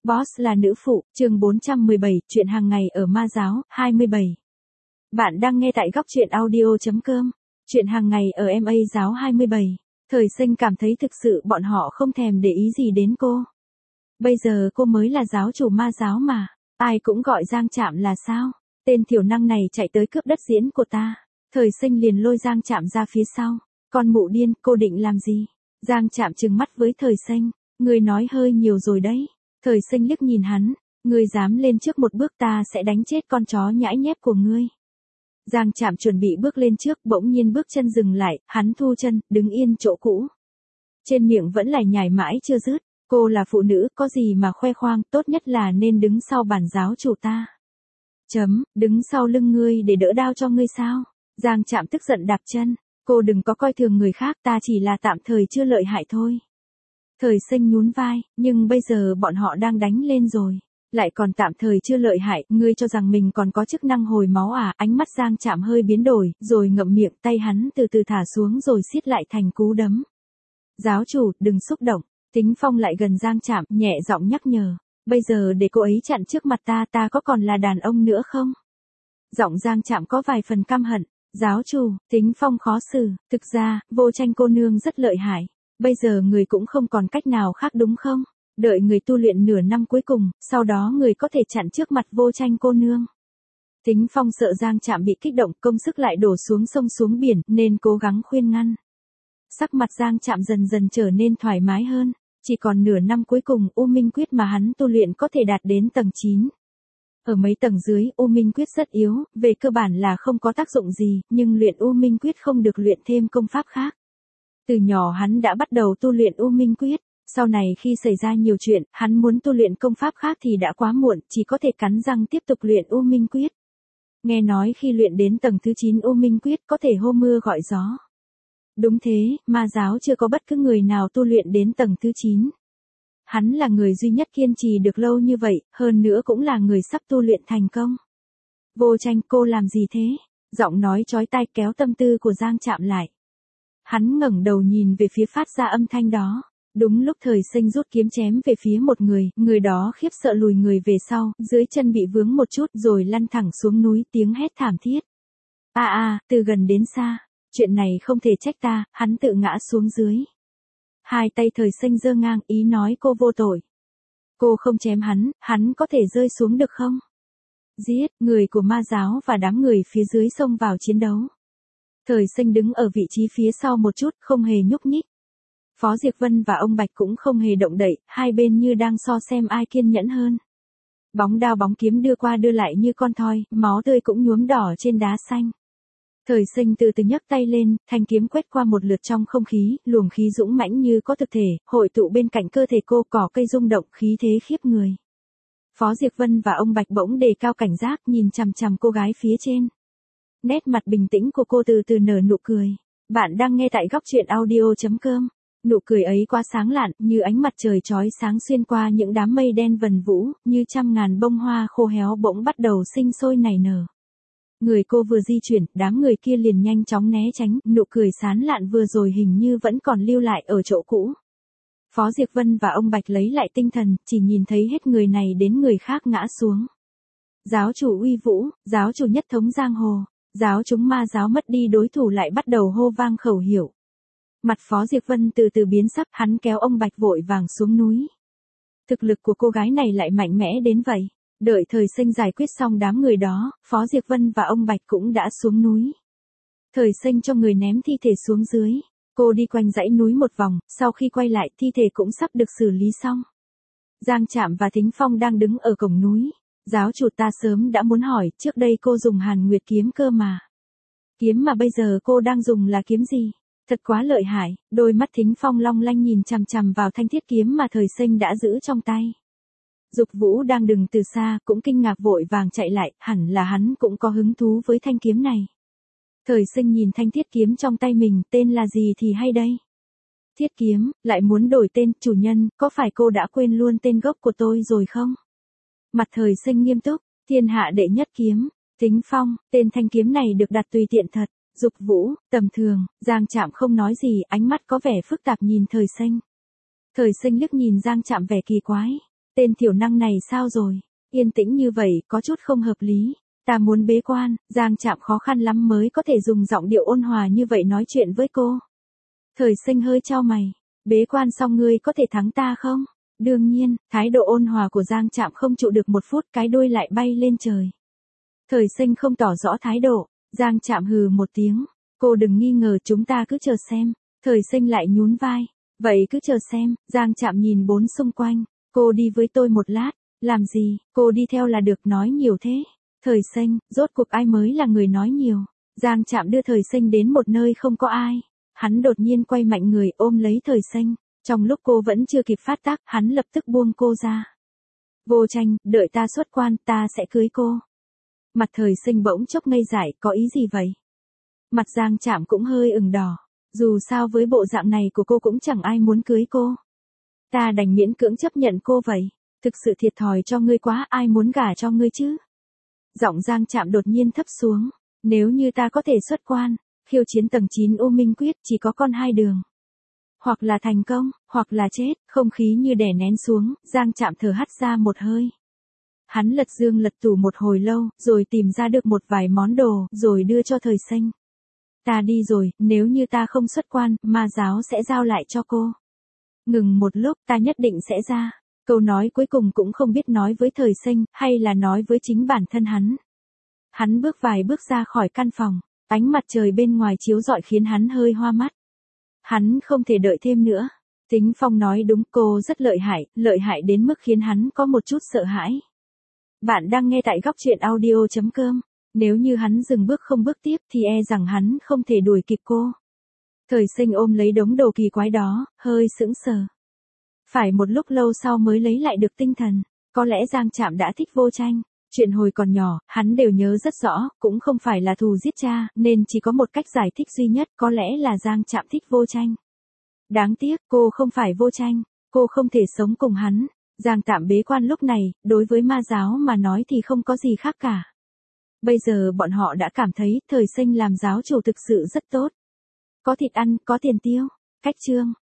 Boss là nữ phụ, chương 417, chuyện hàng ngày ở ma giáo, 27. Bạn đang nghe tại góc truyện audio.com. Chuyện hàng ngày ở MA giáo 27. Thời sinh cảm thấy thực sự bọn họ không thèm để ý gì đến cô. Bây giờ cô mới là giáo chủ ma giáo mà. Ai cũng gọi Giang Trạm là sao? Tên thiểu năng này chạy tới cướp đất diễn của ta. Thời sinh liền lôi Giang Trạm ra phía sau. Con mụ điên, cô định làm gì? Giang Trạm trừng mắt với thời sinh. Người nói hơi nhiều rồi đấy. Thời sinh liếc nhìn hắn, ngươi dám lên trước một bước ta sẽ đánh chết con chó nhãi nhép của ngươi. Giang Trạm chuẩn bị bước lên trước, bỗng nhiên bước chân dừng lại, hắn thu chân, đứng yên chỗ cũ. Trên miệng vẫn lải nhải mãi chưa dứt, cô là phụ nữ, có gì mà khoe khoang, tốt nhất là nên đứng sau bản giáo chủ ta. Đứng sau lưng ngươi để đỡ đao cho ngươi sao? Giang Trạm tức giận đạp chân, cô đừng có coi thường người khác, ta chỉ là tạm thời chưa lợi hại thôi. Thời sinh nhún vai, nhưng bây giờ bọn họ đang đánh lên rồi. Lại còn tạm thời chưa lợi hại, ngươi cho rằng mình còn có chức năng hồi máu à? Ánh mắt Giang Trạm hơi biến đổi, rồi ngậm miệng, tay hắn từ từ thả xuống rồi siết lại thành cú đấm. Giáo chủ, đừng xúc động. Tính Phong lại gần Giang Trạm, nhẹ giọng nhắc nhở. Bây giờ để cô ấy chặn trước mặt ta có còn là đàn ông nữa không? Giọng Giang Trạm có vài phần căm hận. Giáo chủ, Tính Phong khó xử, thực ra, Vô Tranh cô nương rất lợi hại. Bây giờ người cũng không còn cách nào khác đúng không? Đợi người tu luyện nửa năm cuối cùng, sau đó người có thể chặn trước mặt Vô Tranh cô nương. Tính Phong sợ Giang Trạm bị kích động, công sức lại đổ xuống sông xuống biển, nên cố gắng khuyên ngăn. Sắc mặt Giang Trạm dần dần trở nên thoải mái hơn, chỉ còn nửa năm cuối cùng, U Minh Quyết mà hắn tu luyện có thể đạt đến tầng 9. Ở mấy tầng dưới, U Minh Quyết rất yếu, về cơ bản là không có tác dụng gì, nhưng luyện U Minh Quyết không được luyện thêm công pháp khác. Từ nhỏ hắn đã bắt đầu tu luyện U Minh Quyết, sau này khi xảy ra nhiều chuyện, hắn muốn tu luyện công pháp khác thì đã quá muộn, chỉ có thể cắn răng tiếp tục luyện U Minh Quyết. Nghe nói khi luyện đến tầng thứ 9 U Minh Quyết có thể hô mưa gọi gió. Đúng thế, ma giáo chưa có bất cứ người nào tu luyện đến tầng thứ 9. Hắn là người duy nhất kiên trì được lâu như vậy, hơn nữa cũng là người sắp tu luyện thành công. Vô Tranh, cô làm gì thế? Giọng nói chói tai kéo tâm tư của Giang Trạm lại. Hắn ngẩng đầu nhìn về phía phát ra âm thanh đó. Đúng lúc thời sinh rút kiếm chém về phía một người đó khiếp sợ lùi người về sau, dưới chân bị vướng một chút rồi lăn thẳng xuống núi, tiếng hét thảm thiết. Từ gần đến xa, chuyện này không thể trách ta, hắn tự ngã xuống dưới. Hai tay thời sinh giơ ngang, ý nói cô vô tội. Cô không chém hắn có thể rơi xuống được không? Giết, người của ma giáo và đám người phía dưới xông vào chiến đấu. Thời sinh đứng ở vị trí phía sau một chút, không hề nhúc nhích. Phó Diệp Vân và ông Bạch cũng không hề động đậy, hai bên như đang so xem ai kiên nhẫn hơn. Bóng đao bóng kiếm đưa qua đưa lại như con thoi, máu tươi cũng nhuốm đỏ trên đá xanh. Thời sinh từ từ nhấc tay lên, thanh kiếm quét qua một lượt trong không khí, luồng khí dũng mãnh như có thực thể, hội tụ bên cạnh cơ thể cô, cỏ cây rung động, khí thế khiếp người. Phó Diệp Vân và ông Bạch bỗng đề cao cảnh giác, nhìn chằm chằm cô gái phía trên. Nét mặt bình tĩnh của cô từ từ nở nụ cười. Bạn đang nghe tại góc truyện audio.com. Nụ cười ấy quá sáng lạn, như ánh mặt trời chói sáng xuyên qua những đám mây đen vần vũ, như trăm ngàn bông hoa khô héo bỗng bắt đầu sinh sôi nảy nở. Người cô vừa di chuyển, đám người kia liền nhanh chóng né tránh, nụ cười sán lạn vừa rồi hình như vẫn còn lưu lại ở chỗ cũ. Phó Diệp Vân và ông Bạch lấy lại tinh thần, chỉ nhìn thấy hết người này đến người khác ngã xuống. Giáo chủ uy vũ, giáo chủ nhất thống giang hồ. Giáo chúng ma giáo mất đi đối thủ lại bắt đầu hô vang khẩu hiệu. Mặt Phó Diệp Vân từ từ biến sắc, hắn kéo ông Bạch vội vàng xuống núi. Thực lực của cô gái này lại mạnh mẽ đến vậy. Đợi thời sinh giải quyết xong đám người đó, Phó Diệp Vân và ông Bạch cũng đã xuống núi. Thời sinh cho người ném thi thể xuống dưới. Cô đi quanh dãy núi một vòng, sau khi quay lại thi thể cũng sắp được xử lý xong. Giang Trạm và Tính Phong đang đứng ở cổng núi. Giáo chủ, ta sớm đã muốn hỏi, trước đây cô dùng Hàn Nguyệt kiếm cơ mà. Kiếm mà bây giờ cô đang dùng là kiếm gì? Thật quá lợi hại, đôi mắt Thính Phong long lanh nhìn chằm chằm vào thanh thiết kiếm mà thời sinh đã giữ trong tay. Dục Vũ đang đứng từ xa, cũng kinh ngạc vội vàng chạy lại, hẳn là hắn cũng có hứng thú với thanh kiếm này. Thời sinh nhìn thanh thiết kiếm trong tay mình, tên là gì thì hay đây? Thiết kiếm, lại muốn đổi tên, chủ nhân, có phải cô đã quên luôn tên gốc của tôi rồi không? Mặt thời sinh nghiêm túc, thiên hạ đệ nhất kiếm, Thính Phong, tên thanh kiếm này được đặt tùy tiện thật. Dục Vũ, tầm thường, Giang Trạm không nói gì, ánh mắt có vẻ phức tạp nhìn thời sinh. Thời sinh liếc nhìn Giang Trạm vẻ kỳ quái. Tên thiểu năng này sao rồi? Yên tĩnh như vậy có chút không hợp lý. Ta muốn bế quan, Giang Trạm khó khăn lắm mới có thể dùng giọng điệu ôn hòa như vậy nói chuyện với cô. Thời Sinh hơi chau mày. Bế quan xong ngươi có thể thắng ta không? Đương nhiên, thái độ ôn hòa của Giang Trạm không trụ được một phút, cái đuôi lại bay lên trời. Thời Sinh không tỏ rõ thái độ, Giang Trạm hừ một tiếng. Cô đừng nghi ngờ, chúng ta cứ chờ xem. Thời Sinh lại nhún vai. Vậy cứ chờ xem. Giang Trạm nhìn bốn xung quanh. Cô đi với tôi một lát. Làm gì? Cô đi theo là được, nói nhiều thế. Thời Sinh, rốt cuộc ai mới là người nói nhiều. Giang Trạm đưa Thời Sinh đến một nơi không có ai. Hắn đột nhiên quay mạnh người ôm lấy Thời Sinh. Trong lúc cô vẫn chưa kịp phát tác, hắn lập tức buông cô ra. Vô Tranh, đợi ta xuất quan, ta sẽ cưới cô. Mặt Thời Sinh bỗng chốc ngây dại, có ý gì vậy? Mặt Giang Trạm cũng hơi ửng đỏ. Dù sao với bộ dạng này của cô cũng chẳng ai muốn cưới cô. Ta đành miễn cưỡng chấp nhận cô vậy. Thực sự thiệt thòi cho ngươi quá, ai muốn gả cho ngươi chứ? Giọng Giang Trạm đột nhiên thấp xuống. Nếu như ta có thể xuất quan, khiêu chiến tầng 9 U Minh Quyết, chỉ có con hai đường. Hoặc là thành công, hoặc là chết. Không khí như đè nén xuống, Giang Trạm thở hắt ra một hơi. Hắn lật giường lật tủ một hồi lâu, rồi tìm ra được một vài món đồ, rồi đưa cho Thời Sinh. Ta đi rồi, nếu như ta không xuất quan, ma giáo sẽ giao lại cho cô. Ngừng một lúc, ta nhất định sẽ ra. Câu nói cuối cùng cũng không biết nói với Thời Sinh, hay là nói với chính bản thân hắn. Hắn bước vài bước ra khỏi căn phòng, ánh mặt trời bên ngoài chiếu rọi khiến hắn hơi hoa mắt. Hắn không thể đợi thêm nữa. Tính Phong nói đúng, cô rất lợi hại đến mức khiến hắn có một chút sợ hãi. Bạn đang nghe tại góc truyện audio.com. Nếu như hắn dừng bước không bước tiếp thì e rằng hắn không thể đuổi kịp cô. Thời Sinh ôm lấy đống đồ kỳ quái đó, hơi sững sờ. Phải một lúc lâu sau mới lấy lại được tinh thần. Có lẽ Giang Trạm đã thích Vô Tranh. Chuyện hồi còn nhỏ, hắn đều nhớ rất rõ, cũng không phải là thù giết cha, nên chỉ có một cách giải thích duy nhất, có lẽ là Giang Trạm thích Vô Tranh. Đáng tiếc, cô không phải Vô Tranh, cô không thể sống cùng hắn. Giang Trạm bế quan lúc này, đối với ma giáo mà nói thì không có gì khác cả. Bây giờ bọn họ đã cảm thấy, Thời Sinh làm giáo chủ thực sự rất tốt. Có thịt ăn, có tiền tiêu. Cách chương.